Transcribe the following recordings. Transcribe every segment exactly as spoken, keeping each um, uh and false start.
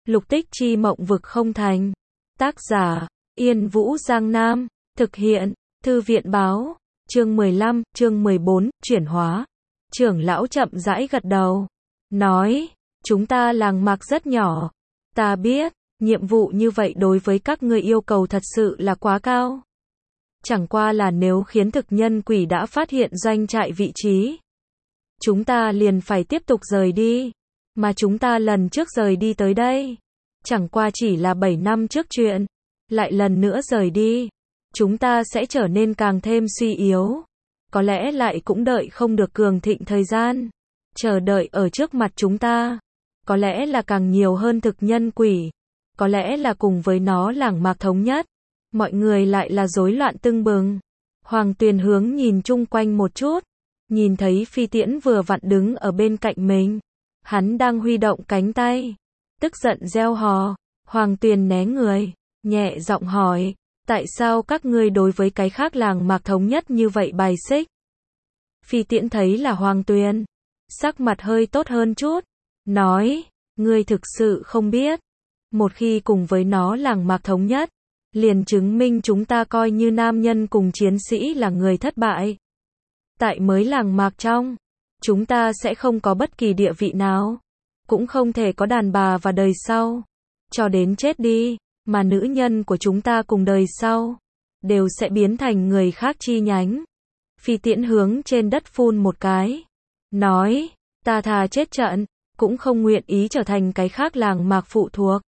Lục Tích Chi mộng vực không thành. Tác giả, Yên Vũ Giang Nam. Thực hiện, Thư viện báo. Chương mười lăm, chương mười bốn, chuyển hóa. Trưởng lão chậm rãi gật đầu. Nói, chúng ta làng mạc rất nhỏ. Ta biết, nhiệm vụ như vậy đối với các ngươi yêu cầu thật sự là quá cao. Chẳng qua là nếu khiến thực nhân quỷ đã phát hiện doanh trại vị trí, chúng ta liền phải tiếp tục rời đi. Mà chúng ta lần trước rời đi tới đây, chẳng qua chỉ là bảy năm trước chuyện. Lại lần nữa rời đi, chúng ta sẽ trở nên càng thêm suy yếu. Có lẽ lại cũng đợi không được cường thịnh thời gian. Chờ đợi ở trước mặt chúng ta, có lẽ là càng nhiều hơn thực nhân quỷ. Có lẽ là cùng với nó làng mạc thống nhất. Mọi người lại là rối loạn tưng bừng. Hoàng Tuyền hướng nhìn chung quanh một chút, nhìn thấy Phi Tiễn vừa vặn đứng ở bên cạnh mình. Hắn đang huy động cánh tay, tức giận reo hò. Hoàng Tuyền né người, nhẹ giọng hỏi, tại sao các ngươi đối với cái khác làng mạc thống nhất như vậy bài xích? Phi Tiễn thấy là Hoàng Tuyền, sắc mặt hơi tốt hơn chút, nói, ngươi thực sự không biết, một khi cùng với nó làng mạc thống nhất, liền chứng minh chúng ta coi như nam nhân cùng chiến sĩ là người thất bại. Tại mới làng mạc trong, chúng ta sẽ không có bất kỳ địa vị nào, cũng không thể có đàn bà và đời sau, cho đến chết đi, mà nữ nhân của chúng ta cùng đời sau, đều sẽ biến thành người khác chi nhánh. Phi Tiễn hướng trên đất phun một cái, nói, ta thà chết trận, cũng không nguyện ý trở thành cái khác làng mạc phụ thuộc.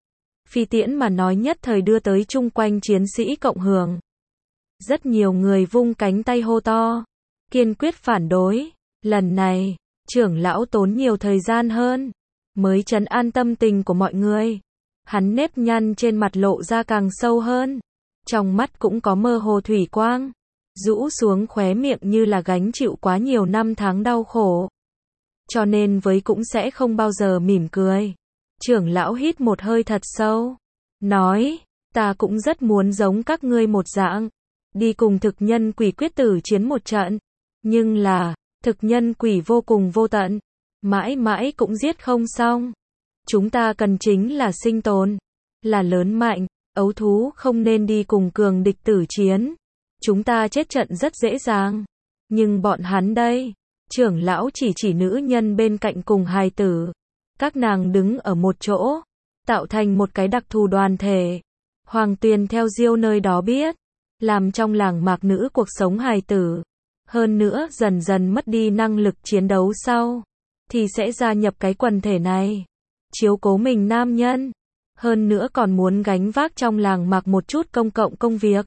Phi Tiễn mà nói nhất thời đưa tới chung quanh chiến sĩ cộng hưởng. Rất nhiều người vung cánh tay hô to, kiên quyết phản đối. Lần này, trưởng lão tốn nhiều thời gian hơn, mới trấn an tâm tình của mọi người. Hắn nếp nhăn trên mặt lộ ra càng sâu hơn, trong mắt cũng có mơ hồ thủy quang, rũ xuống khóe miệng như là gánh chịu quá nhiều năm tháng đau khổ. Cho nên với cũng sẽ không bao giờ mỉm cười. Trưởng lão hít một hơi thật sâu, nói, ta cũng rất muốn giống các ngươi một dạng, đi cùng thực nhân quỷ quyết tử chiến một trận, nhưng là, thực nhân quỷ vô cùng vô tận, mãi mãi cũng giết không xong. Chúng ta cần chính là sinh tồn, là lớn mạnh, ấu thú không nên đi cùng cường địch tử chiến. Chúng ta chết trận rất dễ dàng, nhưng bọn hắn đây, trưởng lão chỉ chỉ nữ nhân bên cạnh cùng hài tử. Các nàng đứng ở một chỗ, tạo thành một cái đặc thù đoàn thể. Hoàng Tuyền theo Diêu nơi đó biết, làm trong làng mạc nữ cuộc sống hài tử. Hơn nữa dần dần mất đi năng lực chiến đấu sau, thì sẽ gia nhập cái quần thể này. Chiếu cố mình nam nhân. Hơn nữa còn muốn gánh vác trong làng mạc một chút công cộng công việc.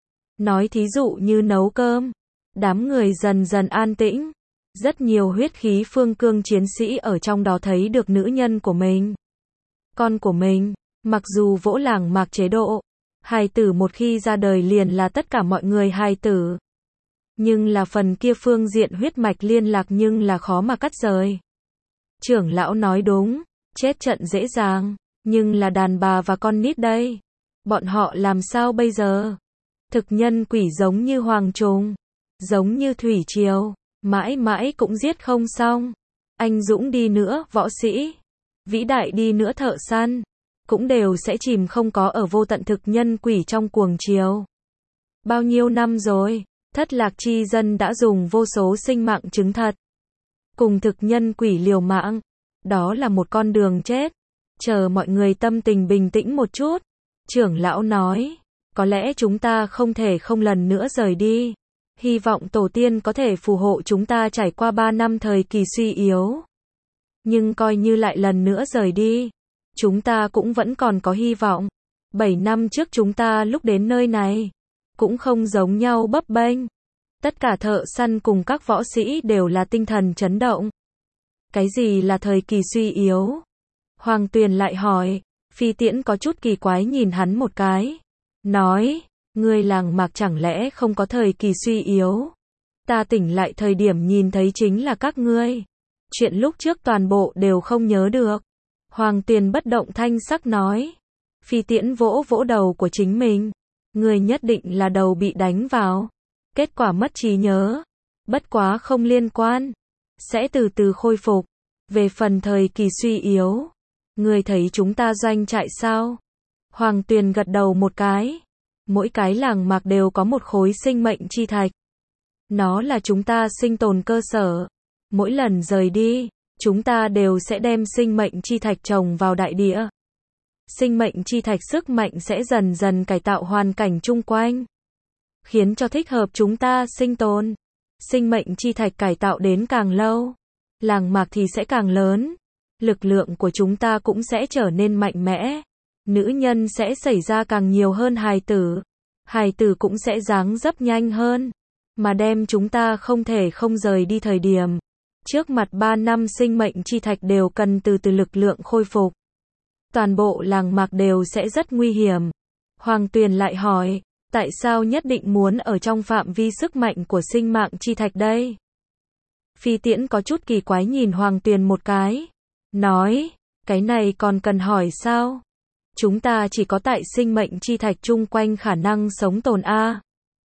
Nói thí dụ như nấu cơm. Đám người dần dần an tĩnh. Rất nhiều huyết khí phương cương chiến sĩ ở trong đó thấy được nữ nhân của mình, con của mình, mặc dù vỗ làng mạc chế độ, hài tử một khi ra đời liền là tất cả mọi người hài tử. Nhưng là phần kia phương diện huyết mạch liên lạc nhưng là khó mà cắt rời. Trưởng lão nói đúng, chết trận dễ dàng, nhưng là đàn bà và con nít đây. Bọn họ làm sao bây giờ? Thực nhân quỷ giống như hoàng trùng, giống như thủy triều. Mãi mãi cũng giết không xong. Anh dũng đi nữa, võ sĩ, vĩ đại đi nữa thợ săn, cũng đều sẽ chìm không có ở vô tận thực nhân quỷ trong cuồng chiều. Bao nhiêu năm rồi, thất lạc chi dân đã dùng vô số sinh mạng chứng thật. Cùng thực nhân quỷ liều mạng, đó là một con đường chết. Chờ mọi người tâm tình bình tĩnh một chút, trưởng lão nói, có lẽ chúng ta không thể không lần nữa rời đi. Hy vọng tổ tiên có thể phù hộ chúng ta trải qua ba năm thời kỳ suy yếu. Nhưng coi như lại lần nữa rời đi, chúng ta cũng vẫn còn có hy vọng. Bảy năm trước chúng ta lúc đến nơi này, cũng không giống nhau bấp bênh. Tất cả thợ săn cùng các võ sĩ đều là tinh thần chấn động. Cái gì là thời kỳ suy yếu? Hoàng Tuyền lại hỏi. Phi Tiễn có chút kỳ quái nhìn hắn một cái. Nói, ngươi làng mạc chẳng lẽ không có thời kỳ suy yếu? Ta tỉnh lại thời điểm nhìn thấy chính là các ngươi. Chuyện lúc trước toàn bộ đều không nhớ được. Hoàng Tuyền bất động thanh sắc nói. Phi Tiễn vỗ vỗ đầu của chính mình. Ngươi nhất định là đầu bị đánh vào. Kết quả mất trí nhớ. Bất quá không liên quan. Sẽ từ từ khôi phục. Về phần thời kỳ suy yếu, Ngươi thấy chúng ta doanh trại sao? Hoàng Tuyền gật đầu một cái. Mỗi cái làng mạc đều có một khối sinh mệnh chi thạch. Nó là chúng ta sinh tồn cơ sở. Mỗi lần rời đi, chúng ta đều sẽ đem sinh mệnh chi thạch trồng vào đại địa. Sinh mệnh chi thạch sức mạnh sẽ dần dần cải tạo hoàn cảnh chung quanh, khiến cho thích hợp chúng ta sinh tồn. Sinh mệnh chi thạch cải tạo đến càng lâu, làng mạc thì sẽ càng lớn. Lực lượng của chúng ta cũng sẽ trở nên mạnh mẽ. Nữ nhân sẽ xảy ra càng nhiều hơn hài tử. Hài tử cũng sẽ dáng dấp nhanh hơn. Mà đem chúng ta không thể không rời đi thời điểm. Trước mặt ba năm sinh mệnh chi thạch đều cần từ từ lực lượng khôi phục. Toàn bộ làng mạc đều sẽ rất nguy hiểm. Hoàng Tuyền lại hỏi, tại sao nhất định muốn ở trong phạm vi sức mạnh của sinh mạng chi thạch đây? Phi Tiễn có chút kỳ quái nhìn Hoàng Tuyền một cái. Nói, cái này còn cần hỏi sao? Chúng ta chỉ có tại sinh mệnh chi thạch chung quanh khả năng sống tồn a.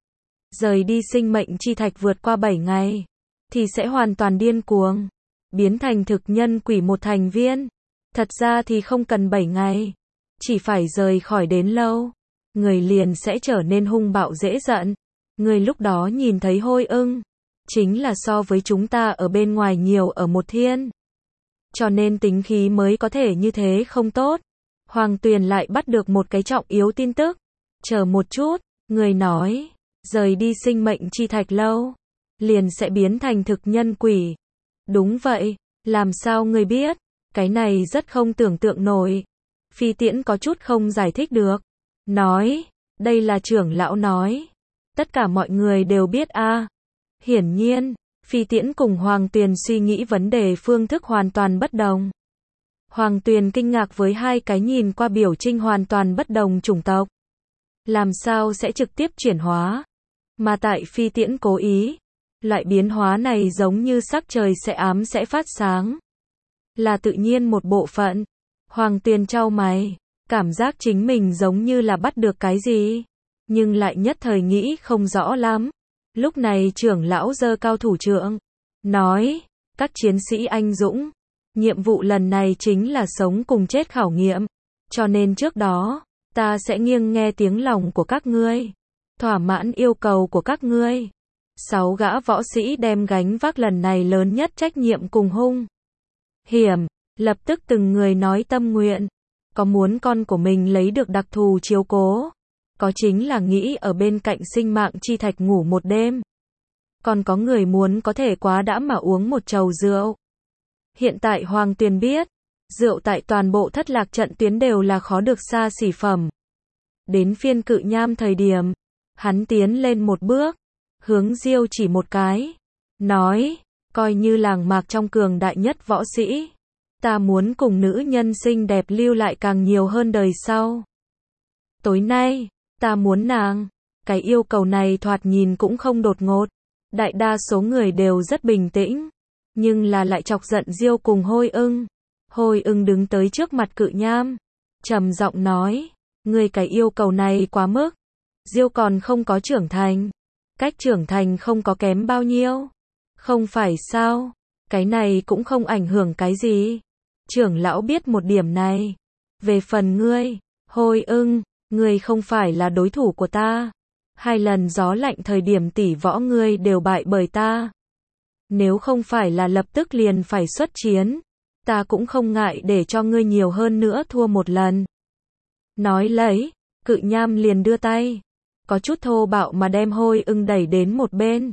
Rời đi sinh mệnh chi thạch vượt qua bảy ngày, thì sẽ hoàn toàn điên cuồng, biến thành thực nhân quỷ một thành viên. Thật ra thì không cần bảy ngày, chỉ phải rời khỏi đến lâu, người liền sẽ trở nên hung bạo dễ giận. Người lúc đó nhìn thấy Hôi Ưng, chính là so với chúng ta ở bên ngoài nhiều ở một thiên. Cho nên tính khí mới có thể như thế không tốt. Hoàng Tuyền lại bắt được một cái trọng yếu tin tức. Chờ một chút, người nói, rời đi sinh mệnh chi thạch lâu, liền sẽ biến thành thực nhân quỷ. Đúng vậy, làm sao người biết? Cái này rất không tưởng tượng nổi. Phi Tiễn có chút không giải thích được. Nói, đây là trưởng lão nói. Tất cả mọi người đều biết a. À. Hiển nhiên, Phi Tiễn cùng Hoàng Tuyền suy nghĩ vấn đề phương thức hoàn toàn bất đồng. Hoàng Tuyền kinh ngạc với hai cái nhìn qua biểu trinh hoàn toàn bất đồng chủng tộc. Làm sao sẽ trực tiếp chuyển hóa? Mà tại Phi Tiễn cố ý, loại biến hóa này giống như sắc trời sẽ ám sẽ phát sáng. Là tự nhiên một bộ phận. Hoàng Tuyền chau mày, cảm giác chính mình giống như là bắt được cái gì, nhưng lại nhất thời nghĩ không rõ lắm. Lúc này trưởng lão giơ cao thủ trượng, nói, các chiến sĩ anh dũng, nhiệm vụ lần này chính là sống cùng chết khảo nghiệm, cho nên trước đó, ta sẽ nghiêng nghe tiếng lòng của các ngươi, thỏa mãn yêu cầu của các ngươi. Sáu gã võ sĩ đem gánh vác lần này lớn nhất trách nhiệm cùng hung hiểm, lập tức từng người nói tâm nguyện, có muốn con của mình lấy được đặc thù chiếu cố, có chính là nghĩ ở bên cạnh sinh mạng chi thạch ngủ một đêm, còn có người muốn có thể quá đã mà uống một chầu rượu. Hiện tại Hoàng Tuyền biết, rượu tại toàn bộ thất lạc trận tuyến đều là khó được xa xỉ phẩm. Đến phiên Cự Nham thời điểm, hắn tiến lên một bước, hướng Diêu chỉ một cái, nói, coi như làng mạc trong cường đại nhất võ sĩ, ta muốn cùng nữ nhân xinh đẹp lưu lại càng nhiều hơn đời sau. Tối nay, ta muốn nàng. Cái yêu cầu này thoạt nhìn cũng không đột ngột, đại đa số người đều rất bình tĩnh, nhưng là lại chọc giận Diêu cùng Hôi Ưng. Hôi Ưng đứng tới trước mặt Cự Nham, trầm giọng nói, ngươi cái yêu cầu này quá mức. Diêu còn không có trưởng thành, cách trưởng thành không có kém bao nhiêu. Không phải sao, cái này cũng không ảnh hưởng cái gì. Trưởng lão biết một điểm này. Về phần ngươi, Hôi Ưng, ngươi không phải là đối thủ của ta. Hai lần gió lạnh thời điểm tỷ võ ngươi đều bại bởi ta. Nếu không phải là lập tức liền phải xuất chiến, ta cũng không ngại để cho ngươi nhiều hơn nữa thua một lần. Nói lấy, Cự Nham liền đưa tay, có chút thô bạo mà đem Hôi Ưng đẩy đến một bên.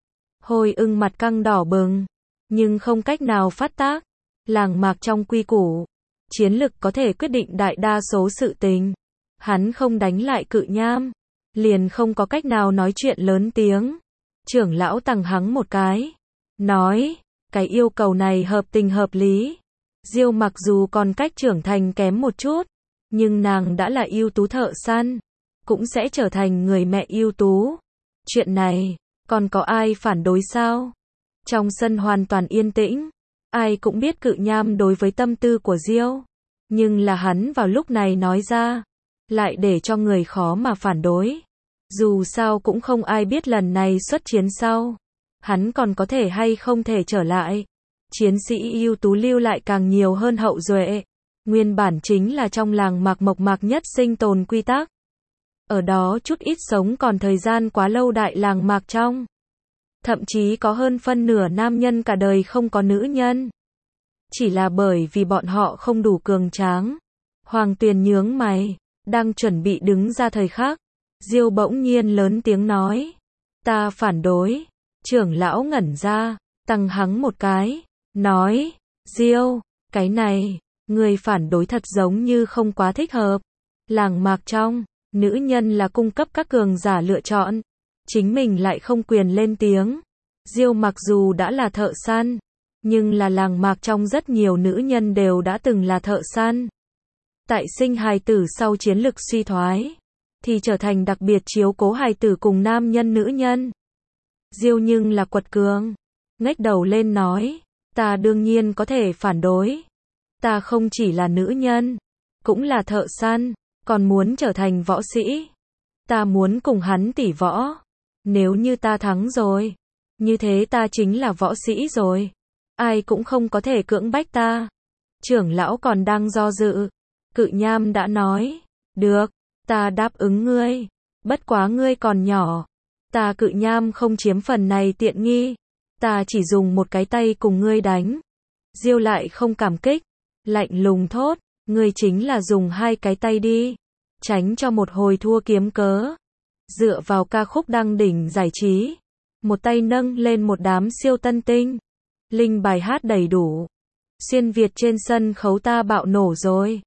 Hôi Ưng mặt căng đỏ bừng, nhưng không cách nào phát tác. Làng mạc trong quy củ, chiến lực có thể quyết định đại đa số sự tình. Hắn không đánh lại Cự Nham, liền không có cách nào nói chuyện lớn tiếng. Trưởng lão tằng hắng một cái, nói, cái yêu cầu này hợp tình hợp lý. Diêu mặc dù còn cách trưởng thành kém một chút, nhưng nàng đã là ưu tú thợ săn, cũng sẽ trở thành người mẹ ưu tú. Chuyện này, còn có ai phản đối sao? Trong sân hoàn toàn yên tĩnh, ai cũng biết Cự Nham đối với tâm tư của Diêu, nhưng là hắn vào lúc này nói ra, lại để cho người khó mà phản đối. Dù sao cũng không ai biết lần này xuất chiến sau, hắn còn có thể hay không thể trở lại. Chiến sĩ ưu tú lưu lại càng nhiều hơn hậu duệ, Nguyên bản chính là trong làng mạc mộc mạc nhất sinh tồn quy tắc. Ở đó chút ít sống còn thời gian quá lâu đại làng mạc trong. Thậm chí có hơn phân nửa nam nhân cả đời không có nữ nhân. Chỉ là bởi vì bọn họ không đủ cường tráng. Hoàng Tuyền nhướng mày, đang chuẩn bị đứng ra thời khắc. Diêu bỗng nhiên lớn tiếng nói. Ta phản đối. Trưởng lão ngẩn ra, tăng hắng một cái, nói. Diêu, cái này, người phản đối thật giống như không quá thích hợp. Làng mạc trong, nữ nhân là cung cấp các cường giả lựa chọn. Chính mình lại không quyền lên tiếng. Diêu mặc dù đã là thợ săn, nhưng là làng mạc trong rất nhiều nữ nhân đều đã từng là thợ săn. Tại sinh hài tử sau chiến lực suy thoái, thì trở thành đặc biệt chiếu cố hài tử cùng nam nhân nữ nhân. Diêu nhưng là quật cường, ngách đầu lên nói, ta đương nhiên có thể phản đối. Ta không chỉ là nữ nhân, cũng là thợ săn, còn muốn trở thành võ sĩ. Ta muốn cùng hắn tỉ võ. Nếu như ta thắng rồi, như thế ta chính là võ sĩ rồi. Ai cũng không có thể cưỡng bách ta. Trưởng lão còn đang do dự. Cự nham đã nói, được, ta đáp ứng ngươi. Bất quá ngươi còn nhỏ. Ta cự nham không chiếm phần này tiện nghi. Ta chỉ dùng một cái tay cùng ngươi đánh. Diêu lại không cảm kích. Lạnh lùng thốt, ngươi chính là dùng hai cái tay đi. Tránh cho một hồi thua kiếm cớ. Dựa vào ca khúc đăng đỉnh giải trí. Một tay nâng lên một đám siêu tân tinh. Linh bài hát đầy đủ. Xuyên Việt trên sân khấu ta bạo nổ rồi.